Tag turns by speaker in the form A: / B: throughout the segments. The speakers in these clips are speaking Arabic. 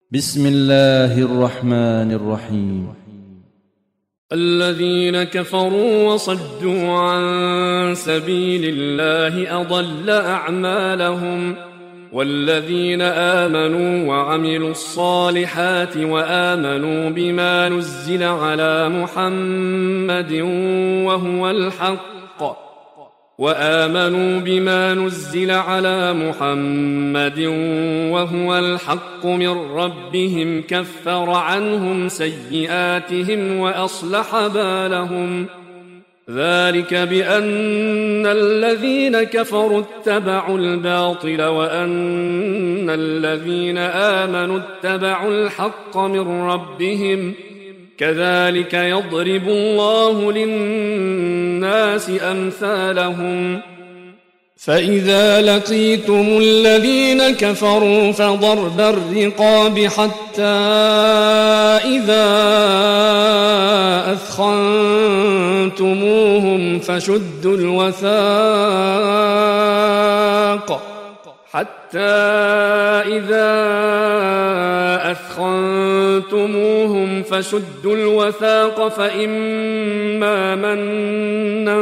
A: بسم الله الرحمن الرحيم.
B: الذين كفروا وصدوا عن سبيل الله أضل أعمالهم، والذين آمنوا وعملوا الصالحات وآمنوا بما نزل على محمد وهو الحق من ربهم كفر عنهم سيئاتهم وأصلح بالهم. ذلك بأن الذين كفروا اتبعوا الباطل وأن الذين آمنوا اتبعوا الحق من ربهم، كذلك يضرب الله للناس أمثالهم. فإذا لقيتم الذين كفروا فضرب الرقاب حتى إذا أثخنتموهم فشدوا الوثاق فإما منا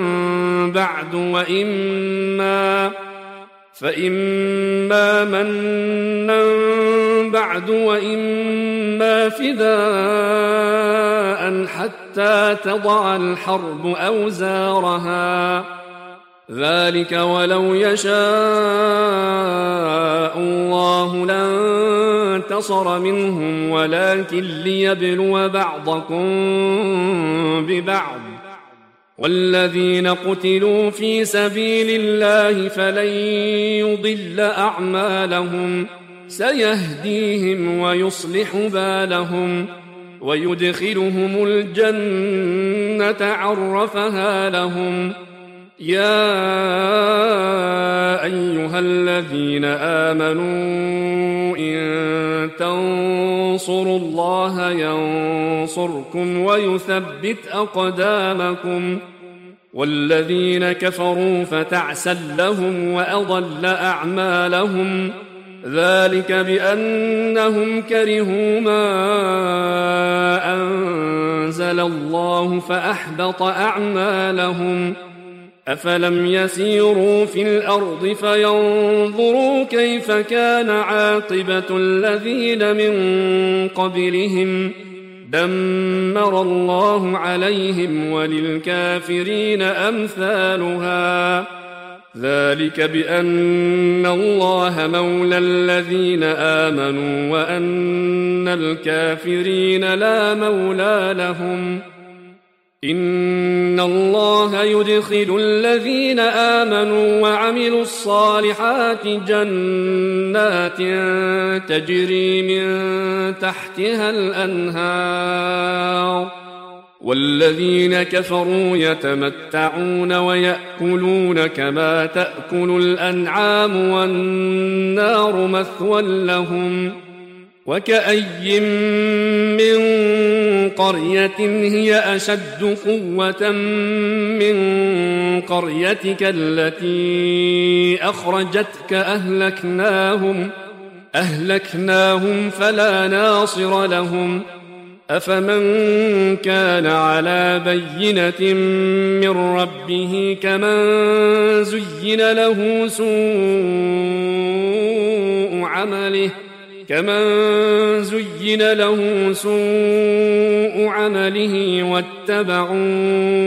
B: بعد وإما فداء حتى تضع الحرب أوزارها. ذلك ولو يشاء الله لانتصر منهم ولكن ليبلو بعضكم ببعض. والذين قتلوا في سبيل الله فلن يضل أعمالهم، سيهديهم ويصلح بالهم ويدخلهم الجنة عرفها لهم. يا أيها الذين آمنوا إن تنصروا الله ينصركم ويثبت أقدامكم. والذين كفروا فتعسا لهم وأضل أعمالهم. ذلك بأنهم كرهوا ما أنزل الله فأحبط أعمالهم. أفلم يسيروا في الأرض فينظروا كيف كان عاقبة الذين من قبلهم، دمر الله عليهم وللكافرين أمثالها. ذلك بأن الله مولى الذين آمنوا وأن الكافرين لا مولى لهم. إن الله يدخل الذين آمنوا وعملوا الصالحات جنات تجري من تحتها الأنهار، والذين كفروا يتمتعون ويأكلون كما تأكل الأنعام والنار مثوى لهم. وكأي من قرية هي أشد قوة من قريتك التي أخرجتك أهلكناهم فلا ناصر لهم. أفمن كان على بينة من ربه كمن زين له سوء عمله واتبعوا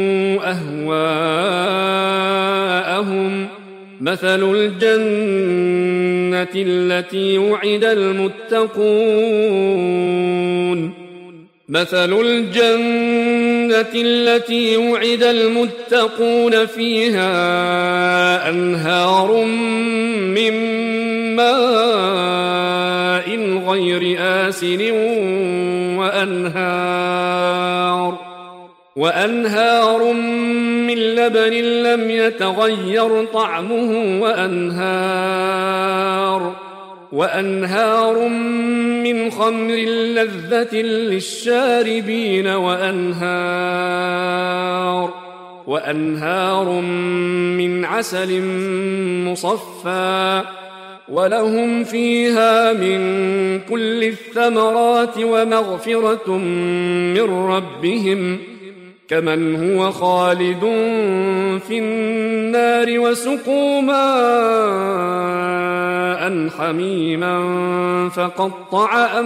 B: أهواءهم. مثل الجنة التي وعد المتقون فيها أنهار من ماء غير آسن وأنهار من لبن لم يتغير طعمه وأنهار من خمر لذة للشاربين وأنهار من عسل مصفى ولهم فيها من كل الثمرات ومغفرة من ربهم كمن هو خالد في النار وسقوا ماء حميما فقطع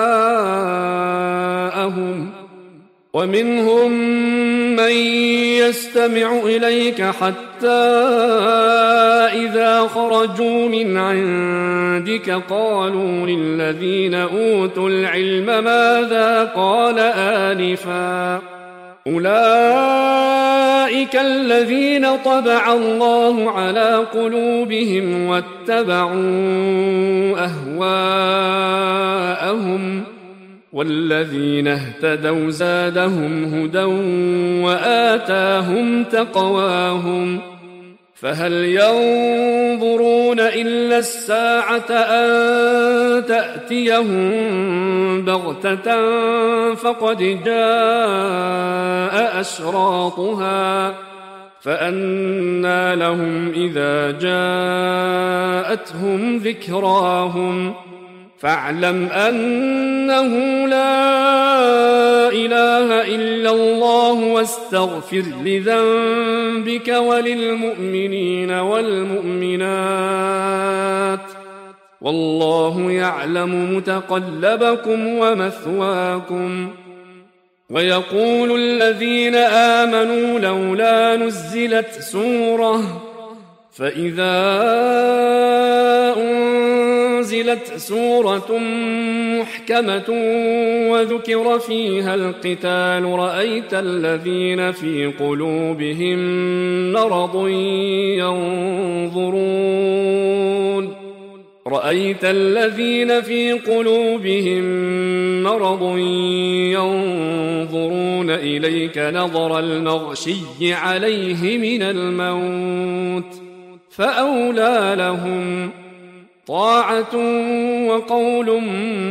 B: أمعاءهم ومنهم من يستمع إليك حتى إذا خرجوا من عندك قالوا للذين أوتوا العلم ماذا قال آنفا أولئك الذين طبع الله على قلوبهم واتبعوا أهواءهم والذين اهتدوا زادهم هدى وآتاهم تقواهم فهل ينظرون إلا الساعة أن تأتيهم بغتة فقد جاء أشراطها فأنى لهم إذا جاءتهم ذكراهم فاعلم أنه لا إله إلا الله واستغفر لذنبك وللمؤمنين والمؤمنات والله يعلم متقلبكم ومثواكم ويقول الذين آمنوا لولا نزلت سورة فإذا أنزلت سورة محكمة وذكر فيها القتال رأيت الذين في قلوبهم مرض ينظرون إليك نظر المغشي عليه من الموت فأولى لهم طاعة وقول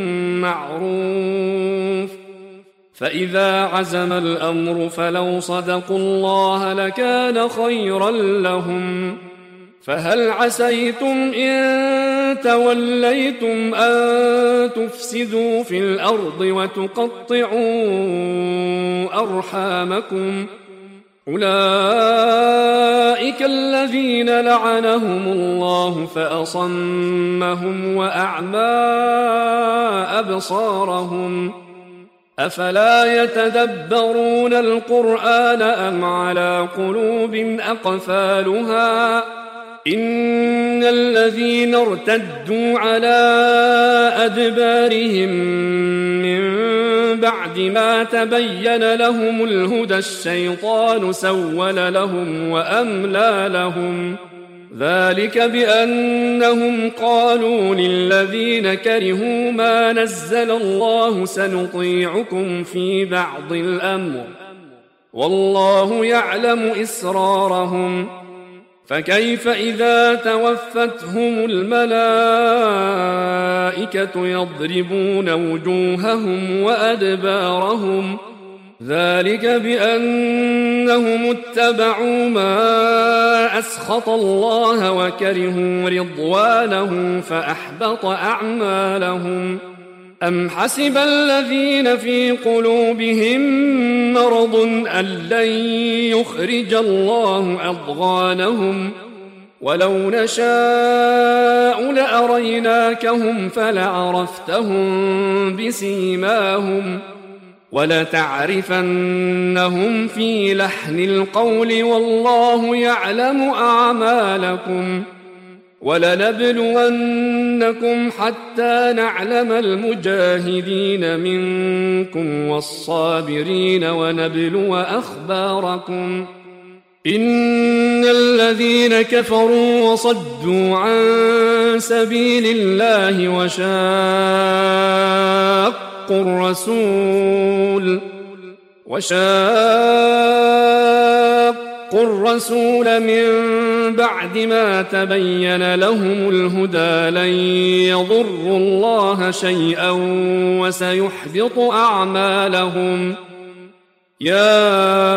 B: معروف فإذا عزم الأمر فلو صدقوا الله لكان خيرا لهم فهل عسيتم إن توليتم أن تفسدوا في الأرض وتقطعوا أرحامكم أولئك الذين لعنهم الله فأصمهم وأعمى أبصارهم أفلا يتدبرون القرآن أم على قلوب أقفالها إن الذين ارتدوا على أدبارهم من بعد ما تبين لهم الهدى الشيطان سول لهم وأملى لهم ذلك بأنهم قالوا للذين كرهوا ما نزل الله سنطيعكم في بعض الأمر والله يعلم إسرارهم فكيف إذا توفتهم الملائكة يضربون وجوههم وأدبارهم ذلك بأنهم اتبعوا ما أسخط الله وكرهوا رضوانه فأحبط أعمالهم أم حسب الذين في قلوبهم مرض أن لن يخرج الله أضغانهم ولو نشاء لأريناكهم فلعرفتهم بسيماهم ولتعرفنهم في لحن القول والله يعلم أعمالكم ولنبلونكم حتى نعلم المجاهدين منكم والصابرين ونبلو أخباركم إن الذين كفروا وصدوا عن سبيل الله وشاقوا الرسول من بعد ما تبين لهم الهدى لن يضروا الله شيئا وسيحبط أعمالهم يا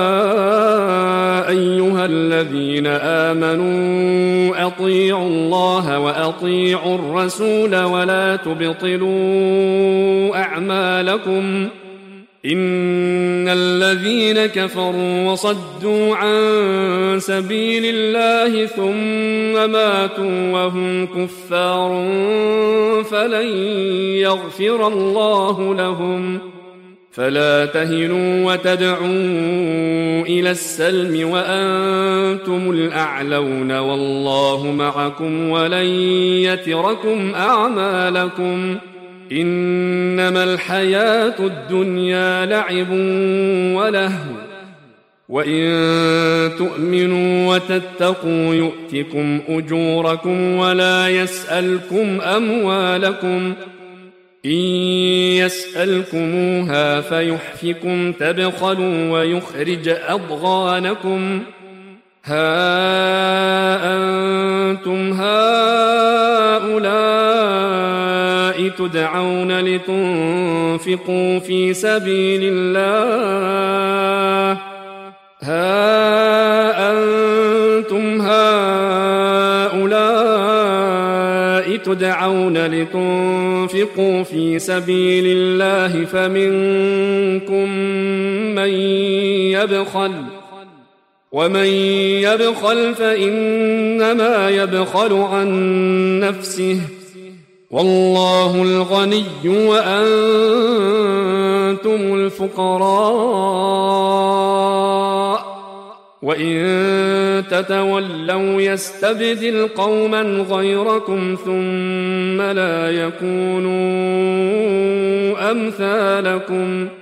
B: أيها الذين آمنوا أطيعوا الله وأطيعوا الرسول ولا تبطلوا أعمالكم إن الذين كفروا وصدوا عن سبيل الله ثم ماتوا وهم كفار فلن يغفر الله لهم فلا تهنوا وتدعوا إلى السلم وأنتم الأعلون والله معكم ولن يتركم أعمالكم إنما الحياة الدنيا لعب ولهو وإن تؤمنوا وتتقوا يؤتكم أجوركم ولا يسألكم أموالكم إن يسألكموها فيحفكم تبخلوا ويخرج أضغانكم ها أنتم هؤلاء تدعون لتنفقوا في سبيل الله تدعون لتنفقوا في سبيل الله فمنكم من يبخل ومن يبخل فإنما يبخل عن نفسه والله الغني وأنتم الفقراء وإن تتولوا يستبدل قوما غيركم ثم لا يكونوا أمثالكم